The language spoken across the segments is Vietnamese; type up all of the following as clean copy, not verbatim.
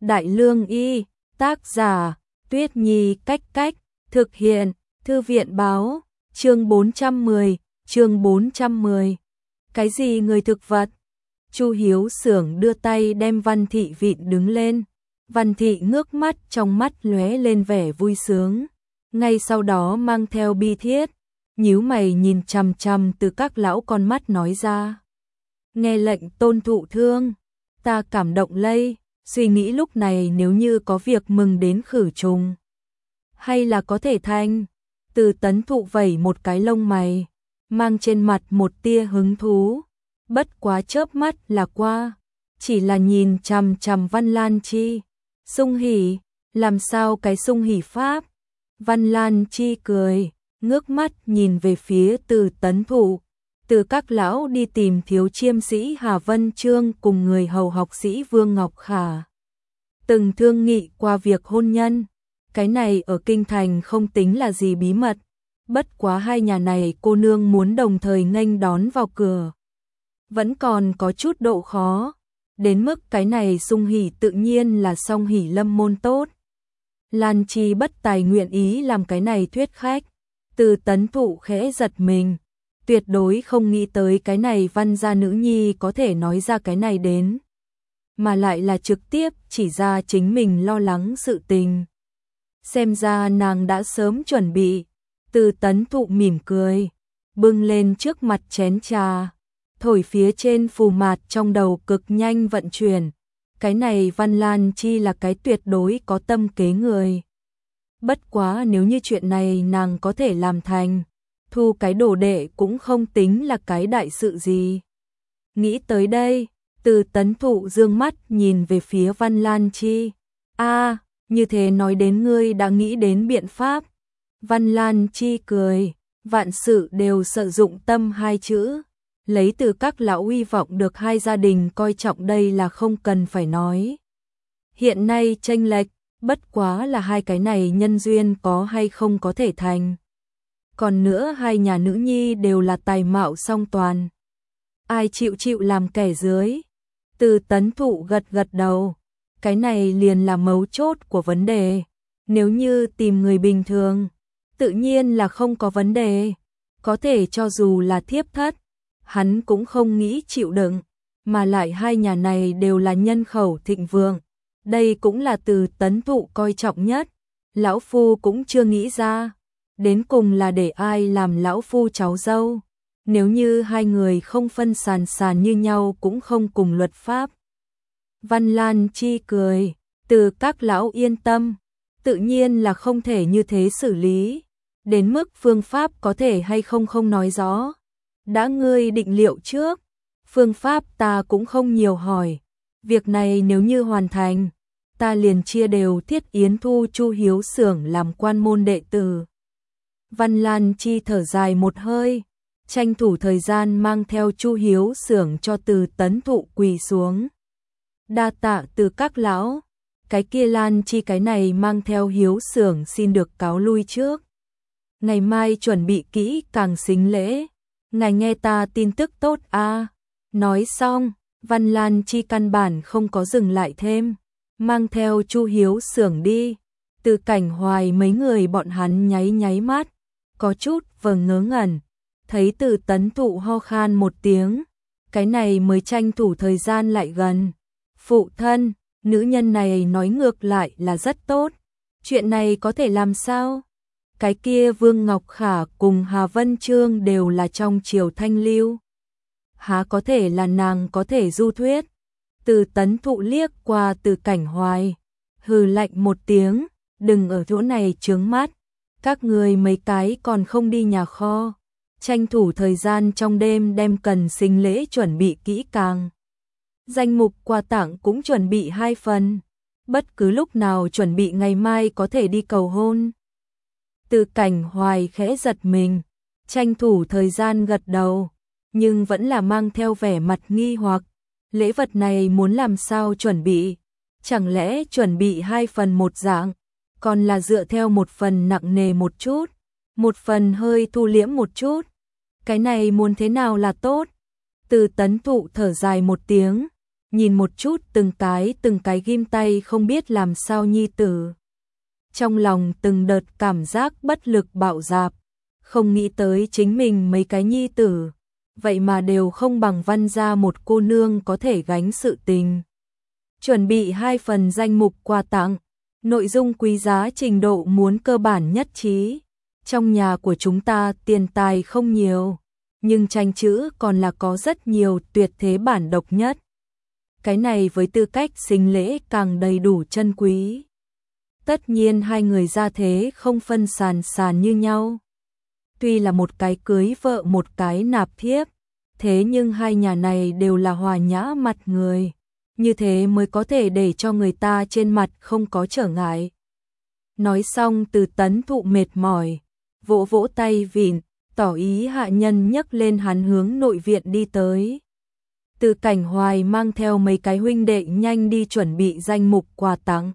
Đại Lương Y, tác giả, Tuyết Nhi Cách Cách, thực hiện, Thư viện báo, chương 410. Cái gì người thực vật? Chu Hiếu Xưởng đưa tay đem Văn Thị vịn đứng lên. Văn Thị ngước mắt, trong mắt lóe lên vẻ vui sướng, ngay sau đó mang theo bi thiết, nhíu mày nhìn chằm chằm Từ Các lão con mắt nói ra. Nghe lệnh Tôn thụ thương, ta cảm động lây, suy nghĩ lúc này nếu như có việc mừng đến khử trùng, hay là có thể thành. Từ Tấn Thụ vẩy một cái lông mày, mang trên mặt một tia hứng thú, bất quá chớp mắt là qua, chỉ là nhìn chằm chằm Văn Lan Chi. Sung hỉ, làm sao cái sung hỉ pháp? Văn Lan Chi cười, ngước mắt nhìn về phía Từ Tấn Thụ. Từ Các lão đi tìm thiếu chiêm sĩ Hà Vân Chương cùng người hầu học sĩ Vương Ngọc Khả, từng thương nghị qua việc hôn nhân. Cái này ở kinh thành không tính là gì bí mật, bất quá hai nhà này cô nương muốn đồng thời nghênh đón vào cửa, vẫn còn có chút độ khó. Đến mức cái này sung hỉ tự nhiên là song hỉ lâm môn tốt. Lan Chi bất tài nguyện ý làm cái này thuyết khách. Từ Tấn Thụ khẽ giật mình, tuyệt đối không nghĩ tới cái này Văn gia nữ nhi có thể nói ra cái này đến, mà lại là trực tiếp chỉ ra chính mình lo lắng sự tình. Xem ra nàng đã sớm chuẩn bị. Từ Tấn Thụ mỉm cười, bưng lên trước mặt chén trà, thổi phía trên phù mạt trong đầu cực nhanh vận chuyển. Cái này Văn Lan Chi là cái tuyệt đối có tâm kế người. Bất quá nếu như chuyện này nàng có thể làm thành, thu cái đồ đệ cũng không tính là cái đại sự gì. Nghĩ tới đây, Từ Tấn Thụ dương mắt nhìn về phía Văn Lan Chi. Như thế nói đến ngươi đã nghĩ đến biện pháp. Văn Lan Chi cười, vạn sự đều sử dụng tâm hai chữ. Lấy Từ Các lão hy vọng được hai gia đình coi trọng đây là không cần phải nói. Hiện nay chênh lệch, bất quá là hai cái này nhân duyên có hay không có thể thành. Còn nữa hai nhà nữ nhi đều là tài mạo song toàn. Ai chịu làm kẻ dưới? Từ Tấn Thụ gật gật đầu. Cái này liền là mấu chốt của vấn đề. Nếu như tìm người bình thường, tự nhiên là không có vấn đề. Có thể cho dù là thiếp thất, hắn cũng không nghĩ chịu đựng. Mà lại hai nhà này đều là nhân khẩu thịnh vượng. Đây cũng là Từ Tấn Thụ coi trọng nhất. Lão phu cũng chưa nghĩ ra. Đến cùng là để ai làm lão phu cháu dâu. Nếu như hai người không phân sàn như nhau cũng không cùng luật pháp. Văn Lan Chi cười, Từ Các lão yên tâm, tự nhiên là không thể như thế xử lý. Đến mức phương pháp có thể hay không không nói rõ. Đã ngươi định liệu trước, phương pháp ta cũng không nhiều hỏi. Việc này nếu như hoàn thành, ta liền chia đều Thiết Yến thu Chu Hiếu Xưởng làm quan môn đệ tử. Văn Lan Chi thở dài một hơi, tranh thủ thời gian mang theo Chu Hiếu Xưởng cho Từ Tấn Thụ quỳ xuống. Đa tạ Từ Các lão, cái kia Lan Chi cái này mang theo Hiếu Xưởng xin được cáo lui trước. Ngày mai chuẩn bị kỹ càng xính lễ, ngài nghe ta tin tức tốt a. Nói xong, Văn Lan Chi căn bản không có dừng lại thêm, mang theo Chu Hiếu Xưởng đi. Từ Cảnh Hoài mấy người bọn hắn nháy mắt, có chút ngớ ngẩn, thấy Từ Tấn Thụ ho khan một tiếng, cái này mới tranh thủ thời gian lại gần. Phụ thân, nữ nhân này nói ngược lại là rất tốt, chuyện này có thể làm sao? Cái kia Vương Ngọc Khả cùng Hà Vân Chương đều là trong triều thanh lưu, há có thể là nàng có thể du thuyết? Từ Tấn Thụ liếc qua Từ Cảnh Hoài, hừ lạnh một tiếng, đừng ở chỗ này chướng mắt, các người mấy cái còn không đi nhà kho, tranh thủ thời gian trong đêm đem cần sinh lễ chuẩn bị kỹ càng. Danh mục quà tặng cũng chuẩn bị 2 phần, bất cứ lúc nào chuẩn bị ngày mai có thể đi cầu hôn. Từ Cảnh Hoài khẽ giật mình, tranh thủ thời gian gật đầu, nhưng vẫn là mang theo vẻ mặt nghi hoặc, lễ vật này muốn làm sao chuẩn bị, chẳng lẽ chuẩn bị 2 phần một dạng, còn là dựa theo một phần nặng nề một chút, một phần hơi thu liễm một chút, cái này muốn thế nào là tốt? Từ Tấn Thụ thở dài một tiếng, nhìn một chút từng cái ghim tay không biết làm sao nhi tử. Trong lòng từng đợt cảm giác bất lực bạo dạp, không nghĩ tới chính mình mấy cái nhi tử, vậy mà đều không bằng Văn gia một cô nương có thể gánh sự tình. Chuẩn bị 2 phần danh mục quà tặng, nội dung quý giá trình độ muốn cơ bản nhất trí. Trong nhà của chúng ta tiền tài không nhiều, nhưng tranh chữ còn là có rất nhiều tuyệt thế bản độc nhất. Cái này với tư cách sinh lễ càng đầy đủ chân quý. Tất nhiên hai người gia thế không phân sàn như nhau. Tuy là một cái cưới vợ một cái nạp thiếp, thế nhưng hai nhà này đều là hòa nhã mặt người. Như thế mới có thể để cho người ta trên mặt không có trở ngại. Nói xong Từ Tấn Thụ mệt mỏi, vỗ vỗ tay vịn, tỏ ý hạ nhân nhấc lên hắn hướng nội viện đi tới. Từ Cảnh Hoài mang theo mấy cái huynh đệ nhanh đi chuẩn bị danh mục quà tặng.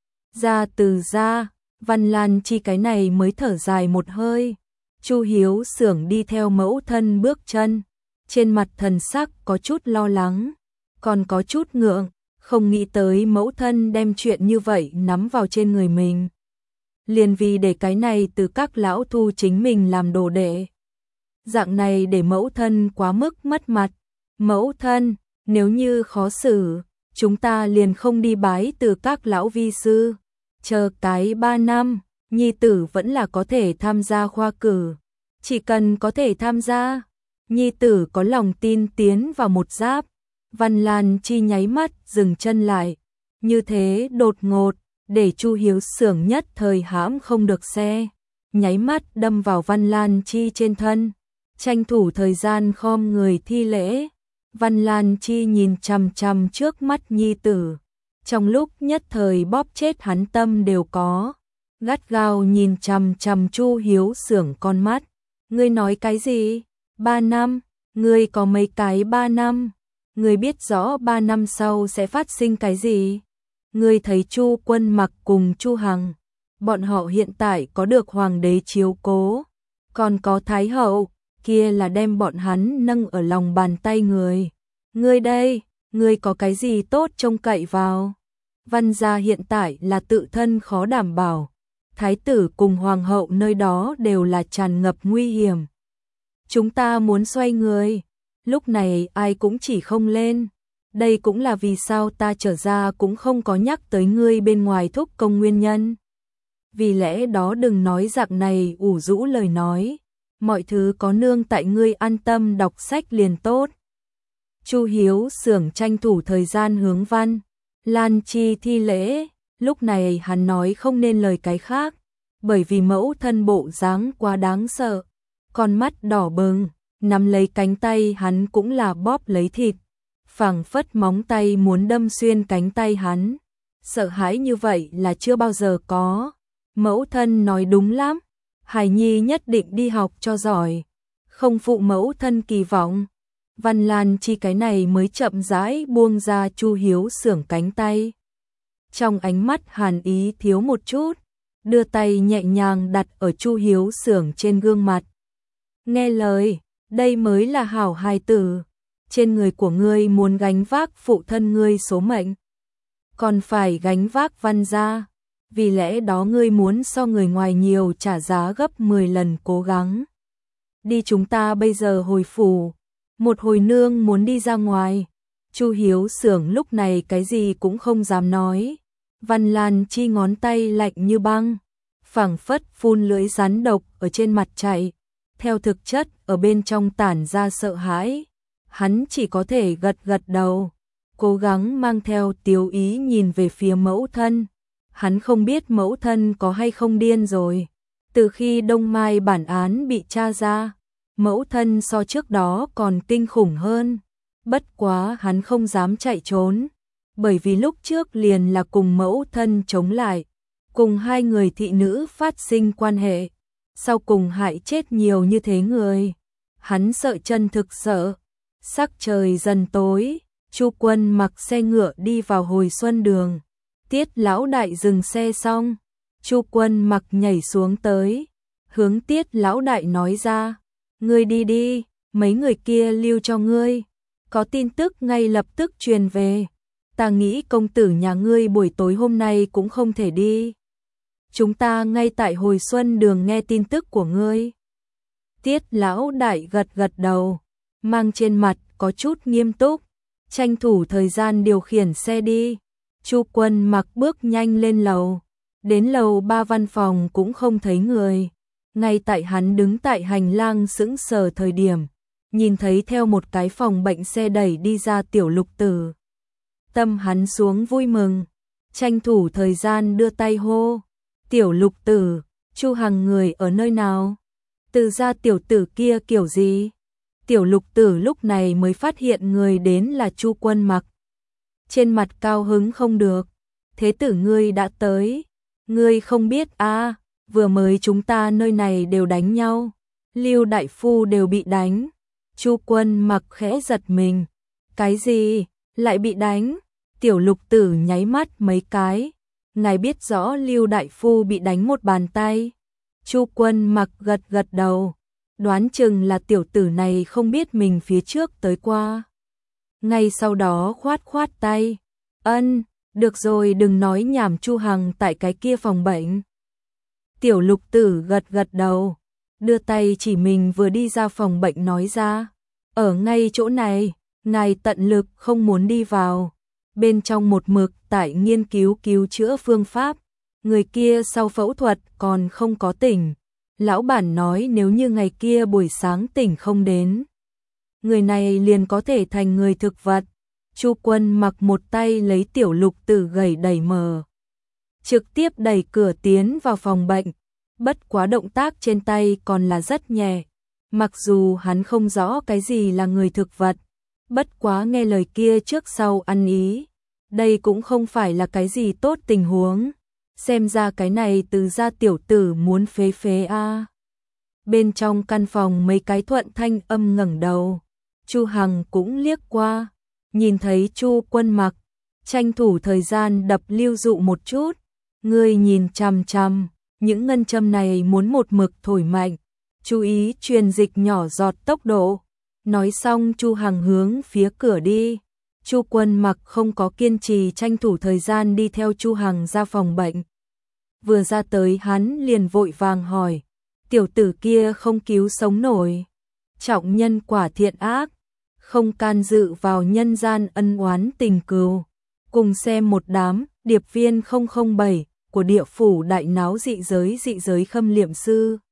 Ra Từ ra, Văn Lan Chi cái này mới thở dài một hơi. Chu Hiếu Xưởng đi theo mẫu thân bước chân, trên mặt thần sắc có chút lo lắng, còn có chút ngượng, không nghĩ tới mẫu thân đem chuyện như vậy nắm vào trên người mình. Liền vì để cái này từ các lão thu chính mình làm đồ đệ. Dạng này để mẫu thân quá mức mất mặt. Mẫu thân, nếu như khó xử, chúng ta liền không đi bái từ các lão vi sư. Chờ cái 3 năm, nhi tử vẫn là có thể tham gia khoa cử. Chỉ cần có thể tham gia, nhi tử có lòng tin tiến vào một giáp. Văn Lan Chi nháy mắt dừng chân lại, như thế đột ngột, để Chu Hiếu Xưởng nhất thời hãm không được xe, nháy mắt đâm vào Văn Lan Chi trên thân, tranh thủ thời gian khom người thi lễ. Văn Lan Chi nhìn chằm chằm trước mắt nhi tử, trong lúc nhất thời bóp chết hắn tâm đều có, gắt gao nhìn chằm chằm Chu Hiếu Xưởng con mắt. Ngươi nói cái gì? 3 năm? Ngươi có mấy cái 3 năm? Ngươi biết rõ 3 năm sau sẽ phát sinh cái gì? Ngươi thấy Chu Quân Mặc cùng Chu Hằng, bọn họ hiện tại có được hoàng đế chiếu cố, còn có thái hậu, kia là đem bọn hắn nâng ở lòng bàn tay người. Ngươi đây, ngươi có cái gì tốt trông cậy vào? Văn gia hiện tại là tự thân khó đảm bảo, thái tử cùng hoàng hậu nơi đó đều là tràn ngập nguy hiểm. Chúng ta muốn xoay người, lúc này ai cũng chỉ không lên. Đây cũng là vì sao ta trở ra cũng không có nhắc tới ngươi bên ngoài thúc công nguyên nhân. Vì lẽ đó đừng nói dạng này ủ rũ lời nói, mọi thứ có nương tại ngươi an tâm đọc sách liền tốt. Chu Hiếu Xưởng tranh thủ thời gian hướng Văn Lan Chi thi lễ, lúc này hắn nói không nên lời cái khác, bởi vì mẫu thân bộ dáng quá đáng sợ, con mắt đỏ bừng, nắm lấy cánh tay hắn cũng là bóp lấy thịt, phảng phất móng tay muốn đâm xuyên cánh tay hắn. Sợ hãi như vậy là chưa bao giờ có. Mẫu thân nói đúng lắm, Hải Nhi nhất định đi học cho giỏi, không phụ mẫu thân kỳ vọng. Văn Lan Chi cái này mới chậm rãi buông ra Chu Hiếu Xưởng cánh tay. Trong ánh mắt hàn ý thiếu một chút, đưa tay nhẹ nhàng đặt ở Chu Hiếu Xưởng trên gương mặt. Nghe lời, đây mới là hảo hài tử. Trên người của ngươi muốn gánh vác phụ thân ngươi số mệnh, còn phải gánh vác Văn gia, vì lẽ đó ngươi muốn so người ngoài nhiều trả giá gấp 10 lần cố gắng. Đi, chúng ta bây giờ hồi phủ. Một hồi nương muốn đi ra ngoài. Chu Hiếu Xưởng lúc này cái gì cũng không dám nói. Văn Lan Chi ngón tay lạnh như băng, phảng phất phun lưỡi rắn độc ở trên mặt chạy, theo thực chất ở bên trong tản ra sợ hãi. Hắn chỉ có thể gật gật đầu, cố gắng mang theo tiếu ý nhìn về phía mẫu thân. Hắn không biết mẫu thân có hay không điên rồi. Từ khi Đông Mai bản án bị tra ra, mẫu thân so trước đó còn kinh khủng hơn. Bất quá hắn không dám chạy trốn, bởi vì lúc trước liền là cùng mẫu thân chống lại, cùng hai người thị nữ phát sinh quan hệ, sau cùng hại chết nhiều như thế người. Hắn sợ chân thực sợ. Sắc trời dần tối, Chu Quân Mặc xe ngựa đi vào hồi xuân đường. Tiết lão đại dừng xe xong, Chu Quân Mặc nhảy xuống tới, hướng Tiết lão đại nói ra, ngươi đi đi, mấy người kia lưu cho ngươi. có tin tức ngay lập tức truyền về. Ta nghĩ công tử nhà ngươi buổi tối hôm nay cũng không thể đi. Chúng ta ngay tại Hồi Xuân Đường nghe tin tức của ngươi. Tiết lão đại gật gật đầu, mang trên mặt có chút nghiêm túc, tranh thủ thời gian điều khiển xe đi. Chu Quân Mặc bước nhanh lên lầu, đến lầu 3 văn phòng cũng không thấy người. Ngay tại hắn đứng tại hành lang sững sờ thời điểm, nhìn thấy theo một cái phòng bệnh xe đẩy đi ra Tiểu Lục Tử. Tâm hắn xuống vui mừng, tranh thủ thời gian đưa tay hô, Tiểu Lục Tử, Chu Hằng người ở nơi nào? Từ gia tiểu tử kia kiểu gì? Tiểu Lục Tử lúc này mới phát hiện người đến là Chu Quân Mặc. Trên mặt cao hứng không được, thế tử ngươi đã tới, ngươi không biết à, vừa mới chúng ta nơi này đều đánh nhau, Lưu đại phu đều bị đánh. Chu Quân Mặc khẽ giật mình, cái gì, lại bị đánh? Tiểu Lục Tử nháy mắt mấy cái, ngài biết rõ Lưu đại phu bị đánh một bàn tay. Chu Quân Mặc gật gật đầu, đoán chừng là tiểu tử này không biết mình phía trước tới qua. Ngay sau đó khoát khoát tay, được rồi đừng nói nhảm, Chu Hằng tại cái kia phòng bệnh. Tiểu Lục Tử gật gật đầu, đưa tay chỉ mình vừa đi ra phòng bệnh nói ra, ở ngay chỗ này, ngài tận lực không muốn đi vào. Bên trong một mực tại nghiên cứu cứu chữa phương pháp, người kia sau phẫu thuật còn không có tỉnh. Lão bản nói nếu như ngày kia buổi sáng tỉnh không đến, người này liền có thể thành người thực vật. Chu Quân Mặc một tay lấy Tiểu Lục Tử gầy đẩy mở, trực tiếp đẩy cửa tiến vào phòng bệnh. Bất quá động tác trên tay còn là rất nhẹ, mặc dù hắn không rõ cái gì là người thực vật, bất quá nghe lời kia trước sau ăn ý, đây cũng không phải là cái gì tốt tình huống. Xem ra cái này từ gia tiểu tử muốn phế phế a. Bên trong căn phòng mấy cái thuận thanh âm ngẩng đầu, Chu Hằng cũng liếc qua, nhìn thấy Chu Quân Mặc, tranh thủ thời gian đập Lưu Dụ một chút, ngươi nhìn chằm chằm, những ngân châm này muốn một mực thổi mạnh, chú ý truyền dịch nhỏ giọt tốc độ. Nói xong Chu Hằng hướng phía cửa đi. Chu Quân Mặc không có kiên trì, tranh thủ thời gian đi theo Chu Hằng ra phòng bệnh. Vừa ra tới hắn liền vội vàng hỏi, tiểu tử kia không cứu sống nổi, trọng nhân quả thiện ác, không can dự vào nhân gian ân oán tình cừu. Cùng xem một đám điệp viên 007 của địa phủ đại náo dị giới khâm liệm sư.